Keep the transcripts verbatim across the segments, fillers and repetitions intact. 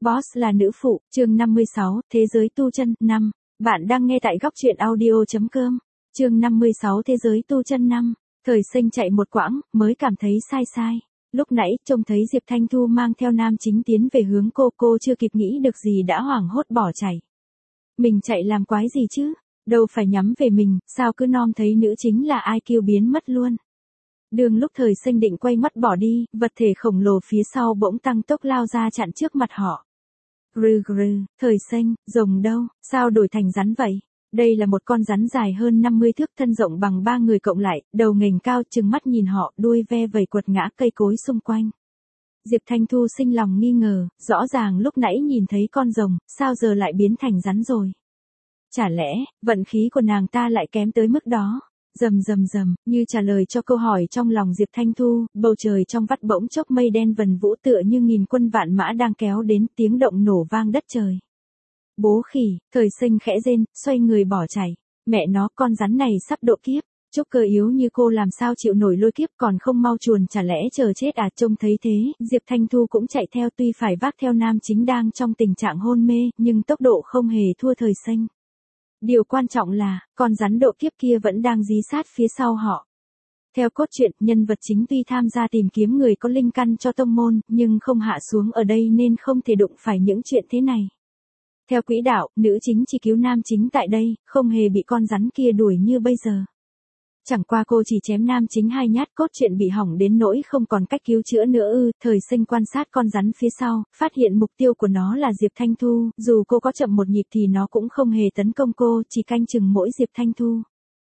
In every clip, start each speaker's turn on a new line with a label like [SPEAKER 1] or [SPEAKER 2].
[SPEAKER 1] Boss là nữ phụ, chương năm mươi sáu, Thế giới tu chân, năm. Bạn đang nghe tại góc truyện audio.com. Chương năm mươi sáu Thế giới tu chân năm. Thời sinh chạy một quãng, mới cảm thấy sai sai. Lúc nãy, trông thấy Diệp Thanh Thu mang theo nam chính tiến về hướng cô, cô chưa kịp nghĩ được gì đã hoảng hốt bỏ chạy. Mình chạy làm quái gì chứ? Đâu phải nhắm về mình, sao cứ nom thấy nữ chính là ai kêu biến mất luôn. Đường lúc thời sinh định quay mắt bỏ đi, vật thể khổng lồ phía sau bỗng tăng tốc lao ra chặn trước mặt họ. Rừ rừ, thời sinh, rồng đâu, sao đổi thành rắn vậy? Đây là một con rắn dài hơn năm mươi thước, thân rộng bằng ba người cộng lại, đầu nghềnh cao, trừng mắt nhìn họ, đuôi ve vẩy quật ngã cây cối xung quanh. Diệp Thanh Thu sinh lòng nghi ngờ, rõ ràng lúc nãy nhìn thấy con rồng, sao giờ lại biến thành rắn rồi? Chả lẽ, vận khí của nàng ta lại kém tới mức đó? Rầm rầm rầm, như trả lời cho câu hỏi trong lòng Diệp Thanh Thu, bầu trời trong vắt bỗng chốc mây đen vần vũ tựa như nghìn quân vạn mã đang kéo đến, tiếng động nổ vang đất trời. Bố khỉ, thời sinh khẽ rên, xoay người bỏ chạy. Mẹ nó, con rắn này sắp độ kiếp. Trúc Cơ yếu như cô làm sao chịu nổi lôi kiếp, còn không mau chuồn, chả lẽ chờ chết à? Trông thấy thế, Diệp Thanh Thu cũng chạy theo, tuy phải vác theo nam chính đang trong tình trạng hôn mê, nhưng tốc độ không hề thua thời sinh. Điều quan trọng là, con rắn độ kiếp kia vẫn đang dí sát phía sau họ. Theo cốt truyện, nhân vật chính tuy tham gia tìm kiếm người có linh căn cho tông môn, nhưng không hạ xuống ở đây nên không thể đụng phải những chuyện thế này. Theo quỹ đạo, nữ chính chỉ cứu nam chính tại đây, không hề bị con rắn kia đuổi như bây giờ. Chẳng qua cô chỉ chém nam chính hai nhát, cốt truyện bị hỏng đến nỗi không còn cách cứu chữa nữa ư. Thời sinh quan sát con rắn phía sau, phát hiện mục tiêu của nó là Diệp Thanh Thu, dù cô có chậm một nhịp thì nó cũng không hề tấn công cô, chỉ canh chừng mỗi Diệp Thanh Thu.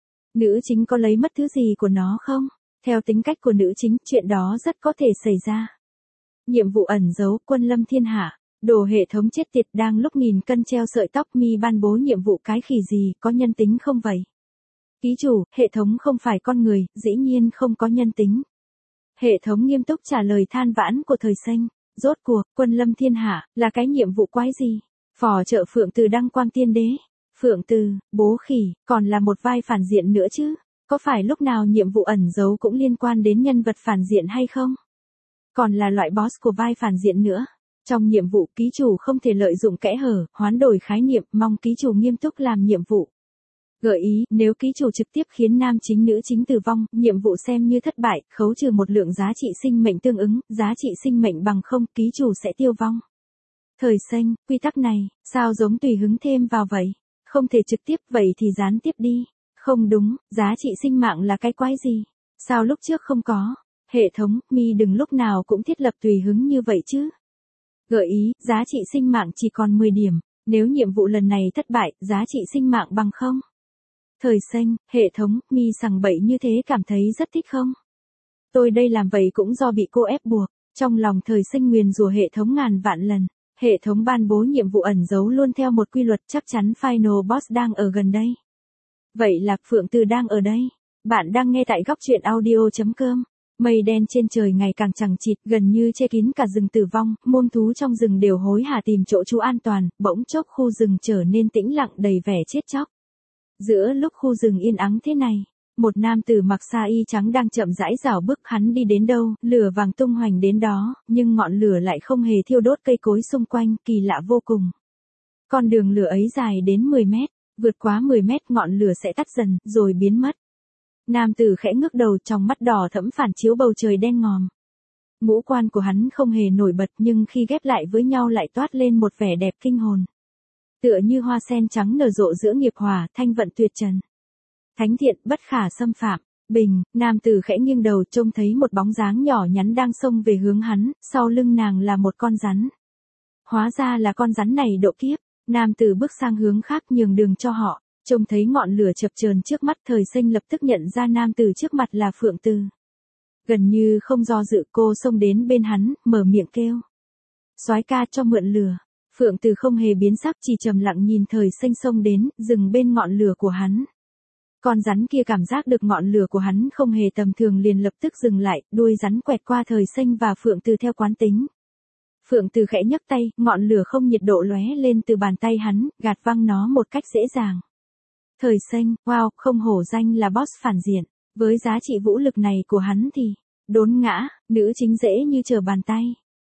[SPEAKER 1] Nữ chính có lấy mất thứ gì của nó không? Theo tính cách của nữ chính, chuyện đó rất có thể xảy ra. Nhiệm vụ ẩn giấu, quân lâm thiên hạ. Đồ hệ thống chết tiệt, đang lúc nghìn cân treo sợi tóc, mi ban bố nhiệm vụ cái khỉ gì, có nhân tính không vậy? Ký chủ, hệ thống không phải con người, dĩ nhiên không có nhân tính. Hệ thống nghiêm túc trả lời than vãn của thời sinh. Rốt cuộc, quân lâm thiên hạ, là cái nhiệm vụ quái gì? Phò trợ Phượng Từ đăng quang tiên đế. Phượng Từ, bố khỉ, còn là một vai phản diện nữa chứ? Có phải lúc nào nhiệm vụ ẩn giấu cũng liên quan đến nhân vật phản diện hay không? Còn là loại boss của vai phản diện nữa. Trong nhiệm vụ, ký chủ không thể lợi dụng kẽ hở, hoán đổi khái niệm, mong ký chủ nghiêm túc làm nhiệm vụ. Gợi ý, nếu ký chủ trực tiếp khiến nam chính nữ chính tử vong, nhiệm vụ xem như thất bại, khấu trừ một lượng giá trị sinh mệnh tương ứng, giá trị sinh mệnh bằng không, ký chủ sẽ tiêu vong. Thời sinh, quy tắc này, sao giống tùy hứng thêm vào vậy? Không thể trực tiếp, vậy thì gián tiếp đi. Không đúng, giá trị sinh mạng là cái quái gì? Sao lúc trước không có? Hệ thống, mi đừng lúc nào cũng thiết lập tùy hứng như vậy chứ. Gợi ý, giá trị sinh mạng chỉ còn mười điểm, nếu nhiệm vụ lần này thất bại, giá trị sinh mạng bằng không? Thời sinh, hệ thống, mi sằng bậy như thế cảm thấy rất thích không? Tôi đây làm vậy cũng do bị cô ép buộc, trong lòng thời sinh nguyền rủa hệ thống ngàn vạn lần. Hệ thống ban bố nhiệm vụ ẩn giấu luôn theo một quy luật, chắc chắn final boss đang ở gần đây. Vậy là Phượng Từ đang ở đây. Bạn đang nghe tại góc truyện audio.com. Mây đen trên trời ngày càng chằng chịt, gần như che kín cả rừng tử vong, muôn thú trong rừng đều hối hả tìm chỗ trú an toàn, bỗng chốc khu rừng trở nên tĩnh lặng đầy vẻ chết chóc. Giữa lúc khu rừng yên ắng thế này, một nam tử mặc sa y trắng đang chậm rãi rảo bước, hắn đi đến đâu, lửa vàng tung hoành đến đó, nhưng ngọn lửa lại không hề thiêu đốt cây cối xung quanh, kỳ lạ vô cùng. Con đường lửa ấy dài đến mười mét, vượt quá mười mét ngọn lửa sẽ tắt dần, rồi biến mất. Nam tử khẽ ngước đầu, trong mắt đỏ thẫm phản chiếu bầu trời đen ngòm. Ngũ quan của hắn không hề nổi bật, nhưng khi ghép lại với nhau lại toát lên một vẻ đẹp kinh hồn. Tựa như hoa sen trắng nở rộ giữa nghiệp hỏa, thanh vận tuyệt trần. Thánh thiện, bất khả xâm phạm. Bình, nam tử khẽ nghiêng đầu, trông thấy một bóng dáng nhỏ nhắn đang xông về hướng hắn, sau lưng nàng là một con rắn. Hóa ra là con rắn này độ kiếp. Nam tử bước sang hướng khác nhường đường cho họ. Trông thấy ngọn lửa chập chờn trước mắt, thời sinh lập tức nhận ra nam tử trước mặt là Phượng Từ. Gần như không do dự, cô xông đến bên hắn, mở miệng kêu. Soái ca, cho mượn lửa. Phượng Từ không hề biến sắc, chỉ trầm lặng nhìn thời sinh xông đến, dừng bên ngọn lửa của hắn. Con rắn kia cảm giác được ngọn lửa của hắn không hề tầm thường liền lập tức dừng lại, đuôi rắn quẹt qua thời sinh và Phượng Từ theo quán tính. Phượng Từ khẽ nhấc tay, ngọn lửa không nhiệt độ lóe lên từ bàn tay hắn, gạt văng nó một cách dễ dàng. Thời sinh, wow, không hổ danh là boss phản diện. Với giá trị vũ lực này của hắn thì, đốn ngã, nữ chính dễ như trở bàn tay.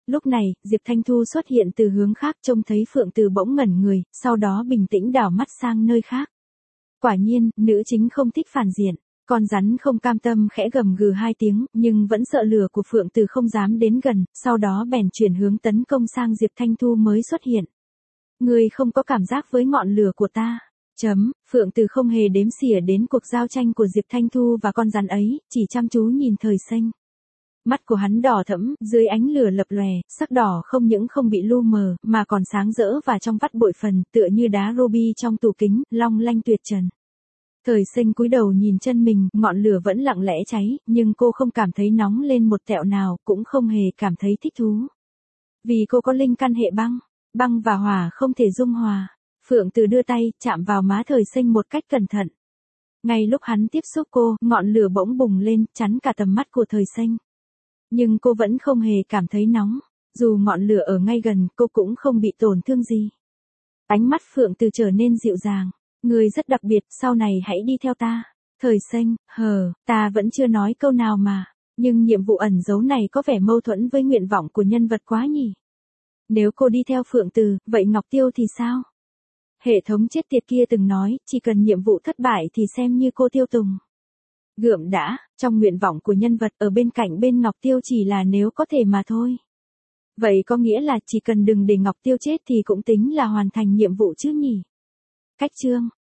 [SPEAKER 1] Lúc này, Diệp Thanh Thu xuất hiện từ hướng khác, trông thấy Phượng Từ bỗng ngẩn người, sau đó bình tĩnh đảo mắt sang nơi khác. Quả nhiên, nữ chính không thích phản diện. Con rắn không cam tâm khẽ gầm gừ hai tiếng, nhưng vẫn sợ lửa của Phượng Từ không dám đến gần, sau đó bèn chuyển hướng tấn công sang Diệp Thanh Thu mới xuất hiện. Ngươi không có cảm giác với ngọn lửa của ta. Chấm, Phượng Từ không hề đếm xỉa đến cuộc giao tranh của Diệp Thanh Thu và con rắn ấy, chỉ chăm chú nhìn Thời Xanh. Mắt của hắn đỏ thẫm, dưới ánh lửa lập lòe, sắc đỏ không những không bị lu mờ, mà còn sáng rỡ và trong vắt bội phần, tựa như đá ruby trong tủ kính, long lanh tuyệt trần. Thời Xanh cúi đầu nhìn chân mình, ngọn lửa vẫn lặng lẽ cháy, nhưng cô không cảm thấy nóng lên một tẹo nào, cũng không hề cảm thấy thích thú. Vì cô có linh căn hệ băng, băng và hỏa không thể dung hòa. Phượng Từ đưa tay, chạm vào má Thời Xanh một cách cẩn thận. Ngay lúc hắn tiếp xúc cô, ngọn lửa bỗng bùng lên, chắn cả tầm mắt của Thời Xanh. Nhưng cô vẫn không hề cảm thấy nóng, dù ngọn lửa ở ngay gần, cô cũng không bị tổn thương gì. Ánh mắt Phượng Từ trở nên dịu dàng. Người rất đặc biệt, sau này hãy đi theo ta. Thời Xanh, hờ, ta vẫn chưa nói câu nào mà. Nhưng nhiệm vụ ẩn giấu này có vẻ mâu thuẫn với nguyện vọng của nhân vật quá nhỉ. Nếu cô đi theo Phượng Từ, vậy Ngọc Tiêu thì sao? Hệ thống chết tiệt kia từng nói, chỉ cần nhiệm vụ thất bại thì xem như cô tiêu tùng. Gượm đã, trong nguyện vọng của nhân vật ở bên cạnh bên Ngọc Tiêu chỉ là nếu có thể mà thôi. Vậy có nghĩa là chỉ cần đừng để Ngọc Tiêu chết thì cũng tính là hoàn thành nhiệm vụ chứ nhỉ? Cách chương